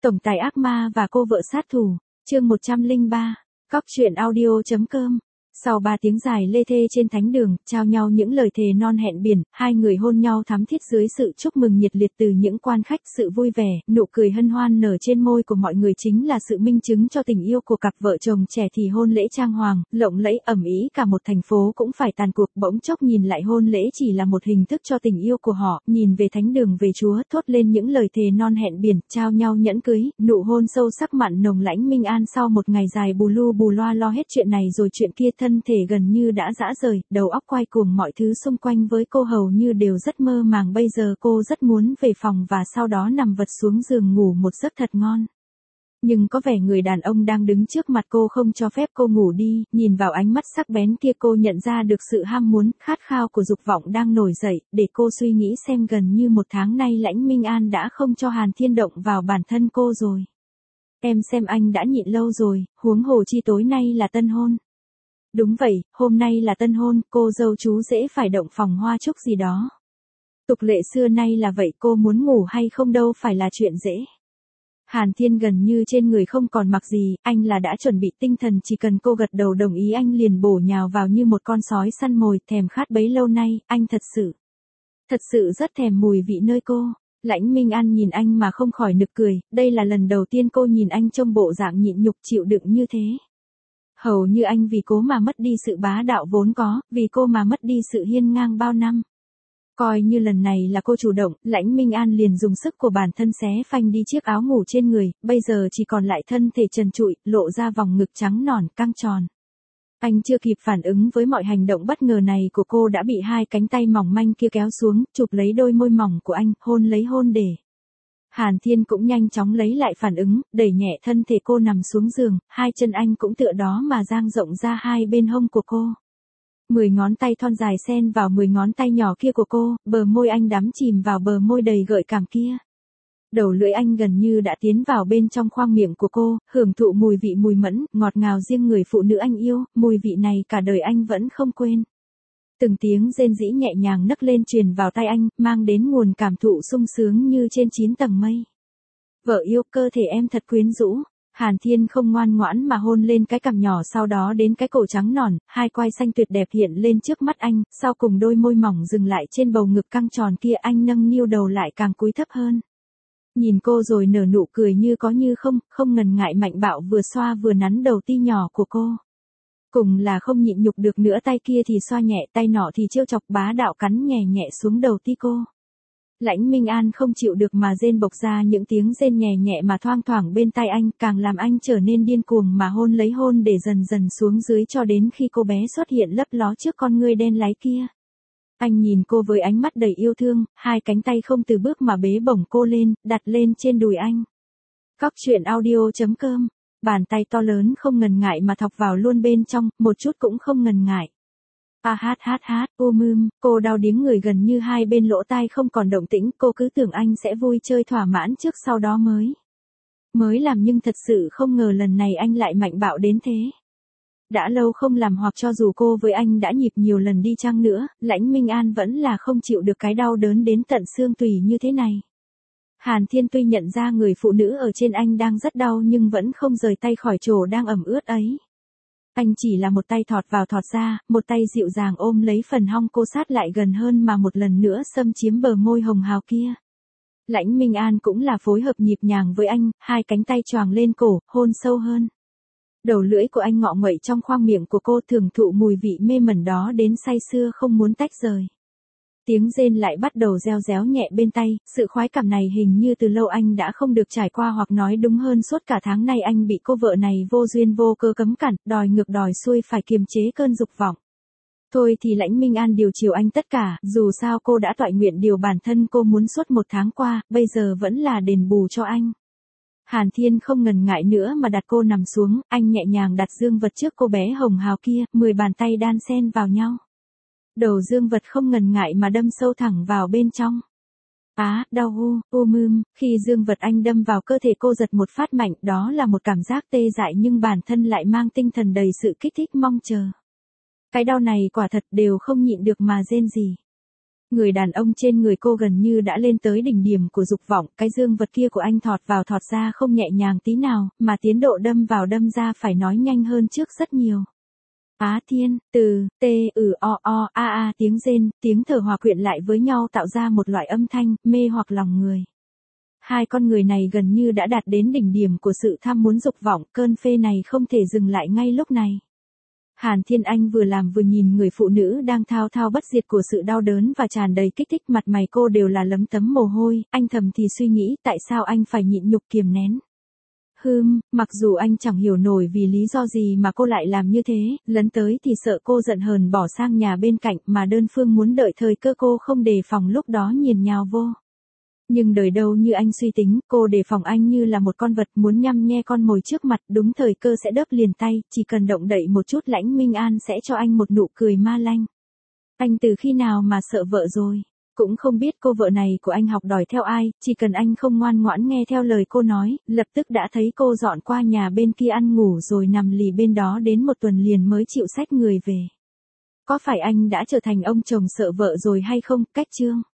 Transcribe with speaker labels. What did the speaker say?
Speaker 1: Tổng tài ác ma và cô vợ sát thủ, chương 103, Cóc truyện audio.com. Sau 3 tiếng dài lê thê trên thánh đường, trao nhau những lời thề non hẹn biển, hai người hôn nhau thắm thiết dưới sự chúc mừng nhiệt liệt từ những quan khách, sự vui vẻ, nụ cười hân hoan nở trên môi của mọi người chính là sự minh chứng cho tình yêu của cặp vợ chồng trẻ thì hôn lễ trang hoàng, lộng lẫy ầm ĩ cả một thành phố cũng phải tàn cuộc. Bỗng chốc nhìn lại hôn lễ chỉ là một hình thức cho tình yêu của họ, nhìn về thánh đường về Chúa thốt lên những lời thề non hẹn biển, trao nhau nhẫn cưới, nụ hôn sâu sắc mặn nồng. Lãnh Minh An sau một ngày dài bù lu bù loa lo hết chuyện này rồi chuyện kia, thân thể gần như đã rã rời, đầu óc quay cuồng, mọi thứ xung quanh với cô hầu như đều rất mơ màng. Bây giờ cô rất muốn về phòng và sau đó nằm vật xuống giường ngủ một giấc thật ngon. Nhưng có vẻ người đàn ông đang đứng trước mặt cô không cho phép cô ngủ đi, nhìn vào ánh mắt sắc bén kia cô nhận ra được sự ham muốn, khát khao của dục vọng đang nổi dậy, để cô suy nghĩ xem gần như một tháng nay Lãnh Minh An đã không cho Hàn Thiên động vào bản thân cô rồi. Em xem anh đã nhịn lâu rồi, huống hồ chi tối nay là tân hôn. Đúng vậy, hôm nay là tân hôn, cô dâu chú rể phải động phòng hoa chúc gì đó. Tục lệ xưa nay là vậy, cô muốn ngủ hay không đâu phải là chuyện dễ. Hàn Thiên gần như trên người không còn mặc gì, anh là đã chuẩn bị tinh thần, chỉ cần cô gật đầu đồng ý anh liền bổ nhào vào như một con sói săn mồi, thèm khát bấy lâu nay, anh thật sự rất thèm mùi vị nơi cô. Lãnh Minh An nhìn anh mà không khỏi nực cười, đây là lần đầu tiên cô nhìn anh trong bộ dạng nhịn nhục chịu đựng như thế. Hầu như anh vì cô mà mất đi sự bá đạo vốn có, vì cô mà mất đi sự hiên ngang bao năm. Coi như lần này là cô chủ động, Lãnh Minh An liền dùng sức của bản thân xé phanh đi chiếc áo ngủ trên người, bây giờ chỉ còn lại thân thể trần trụi, lộ ra vòng ngực trắng nõn, căng tròn. Anh chưa kịp phản ứng với mọi hành động bất ngờ này của cô đã bị hai cánh tay mỏng manh kia kéo xuống, chụp lấy đôi môi mỏng của anh, hôn lấy hôn để. Hàn Thiên cũng nhanh chóng lấy lại phản ứng, đẩy nhẹ thân thể cô nằm xuống giường, hai chân anh cũng tựa đó mà dang rộng ra hai bên hông của cô. 10 ngón tay thon dài xen vào 10 ngón tay nhỏ kia của cô, bờ môi anh đắm chìm vào bờ môi đầy gợi cảm kia. Đầu lưỡi anh gần như đã tiến vào bên trong khoang miệng của cô, hưởng thụ mùi vị mùi mẫn, ngọt ngào riêng người phụ nữ anh yêu, mùi vị này cả đời anh vẫn không quên. Từng tiếng rên rỉ nhẹ nhàng nấc lên truyền vào tai anh, mang đến nguồn cảm thụ sung sướng như trên 9 tầng mây. Vợ yêu, cơ thể em thật quyến rũ. Hàn Thiên không ngoan ngoãn mà hôn lên cái cằm nhỏ, sau đó đến cái cổ trắng nõn, hai quai xanh tuyệt đẹp hiện lên trước mắt anh, sau cùng đôi môi mỏng dừng lại trên bầu ngực căng tròn kia, anh nâng niu đầu lại càng cúi thấp hơn. Nhìn cô rồi nở nụ cười như có như không, không ngần ngại mạnh bạo vừa xoa vừa nắn đầu ti nhỏ của cô. Cùng là không nhịn nhục được nữa, tay kia thì xoa nhẹ, tay nọ thì trêu chọc bá đạo cắn nhẹ nhẹ xuống đầu ti cô. Lãnh Minh An không chịu được mà rên bộc ra những tiếng rên nhẹ nhẹ mà thoang thoảng bên tai anh, càng làm anh trở nên điên cuồng mà hôn lấy hôn để dần dần xuống dưới cho đến khi cô bé xuất hiện lấp ló trước con ngươi đen láy kia. Anh nhìn cô với ánh mắt đầy yêu thương, hai cánh tay không từ bước mà bế bổng cô lên, đặt lên trên đùi anh. Cóc truyện audio.com. Bàn tay to lớn không ngần ngại mà thọc vào luôn bên trong, một chút cũng không ngần ngại. Cô đau điếng người gần như hai bên lỗ tai không còn động tĩnh, cô cứ tưởng anh sẽ vui chơi thỏa mãn trước sau đó mới làm, nhưng thật sự không ngờ lần này anh lại mạnh bạo đến thế. Đã lâu không làm, hoặc cho dù cô với anh đã nhịp nhiều lần đi chăng nữa, Lãnh Minh An vẫn là không chịu được cái đau đớn đến tận xương tủy như thế này. Hàn Thiên tuy nhận ra người phụ nữ ở trên anh đang rất đau nhưng vẫn không rời tay khỏi chỗ đang ẩm ướt ấy. Anh chỉ là một tay thọt vào thọt ra, một tay dịu dàng ôm lấy phần hông cô sát lại gần hơn mà một lần nữa xâm chiếm bờ môi hồng hào kia. Lãnh Minh An cũng là phối hợp nhịp nhàng với anh, hai cánh tay choàng lên cổ, hôn sâu hơn. Đầu lưỡi của anh ngọ nguậy trong khoang miệng của cô, thưởng thụ mùi vị mê mẩn đó đến say sưa không muốn tách rời. Tiếng rên lại bắt đầu reo réo nhẹ bên tai, sự khoái cảm này hình như từ lâu anh đã không được trải qua, hoặc nói đúng hơn suốt cả tháng nay anh bị cô vợ này vô duyên vô cớ cấm cản, đòi ngược đòi xuôi phải kiềm chế cơn dục vọng. Thôi thì Lãnh Minh An điều chiều anh tất cả, dù sao cô đã toại nguyện điều bản thân cô muốn suốt một tháng qua, bây giờ vẫn là đền bù cho anh. Hàn Thiên không ngần ngại nữa mà đặt cô nằm xuống, anh nhẹ nhàng đặt dương vật trước cô bé hồng hào kia, 10 bàn tay đan xen vào nhau. Đầu dương vật không ngần ngại mà đâm sâu thẳng vào bên trong. Đau khi dương vật anh đâm vào cơ thể cô giật một phát mạnh, đó là một cảm giác tê dại nhưng bản thân lại mang tinh thần đầy sự kích thích mong chờ. Cái đau này quả thật đều không nhịn được mà rên rỉ. Người đàn ông trên người cô gần như đã lên tới đỉnh điểm của dục vọng, cái dương vật kia của anh thọt vào thọt ra không nhẹ nhàng tí nào, mà tiến độ đâm vào đâm ra phải nói nhanh hơn trước rất nhiều. Á thiên, từ, tiếng rên, tiếng thở hòa quyện lại với nhau tạo ra một loại âm thanh, mê hoặc lòng người. Hai con người này gần như đã đạt đến đỉnh điểm của sự tham muốn dục vọng, cơn phê này không thể dừng lại ngay lúc này. Hàn Thiên Anh vừa làm vừa nhìn người phụ nữ đang thao thao bất diệt của sự đau đớn và tràn đầy kích thích, mặt mày cô đều là lấm tấm mồ hôi, anh thầm thì suy nghĩ tại sao anh phải nhịn nhục kiềm nén. Mặc dù anh chẳng hiểu nổi vì lý do gì mà cô lại làm như thế, lấn tới thì sợ cô giận hờn bỏ sang nhà bên cạnh mà đơn phương muốn đợi thời cơ cô không đề phòng lúc đó nhiền nhào vô. Nhưng đời đâu như anh suy tính, cô đề phòng anh như là một con vật muốn nhăm nhe con mồi trước mặt, đúng thời cơ sẽ đớp liền tay, chỉ cần động đậy một chút Lãnh Minh An sẽ cho anh một nụ cười ma lanh. Anh từ khi nào mà sợ vợ rồi? Cũng không biết cô vợ này của anh học đòi theo ai, chỉ cần anh không ngoan ngoãn nghe theo lời cô nói, lập tức đã thấy cô dọn qua nhà bên kia ăn ngủ rồi nằm lì bên đó đến một tuần liền mới chịu xách người về. Có phải anh đã trở thành ông chồng sợ vợ rồi hay không? Cách chương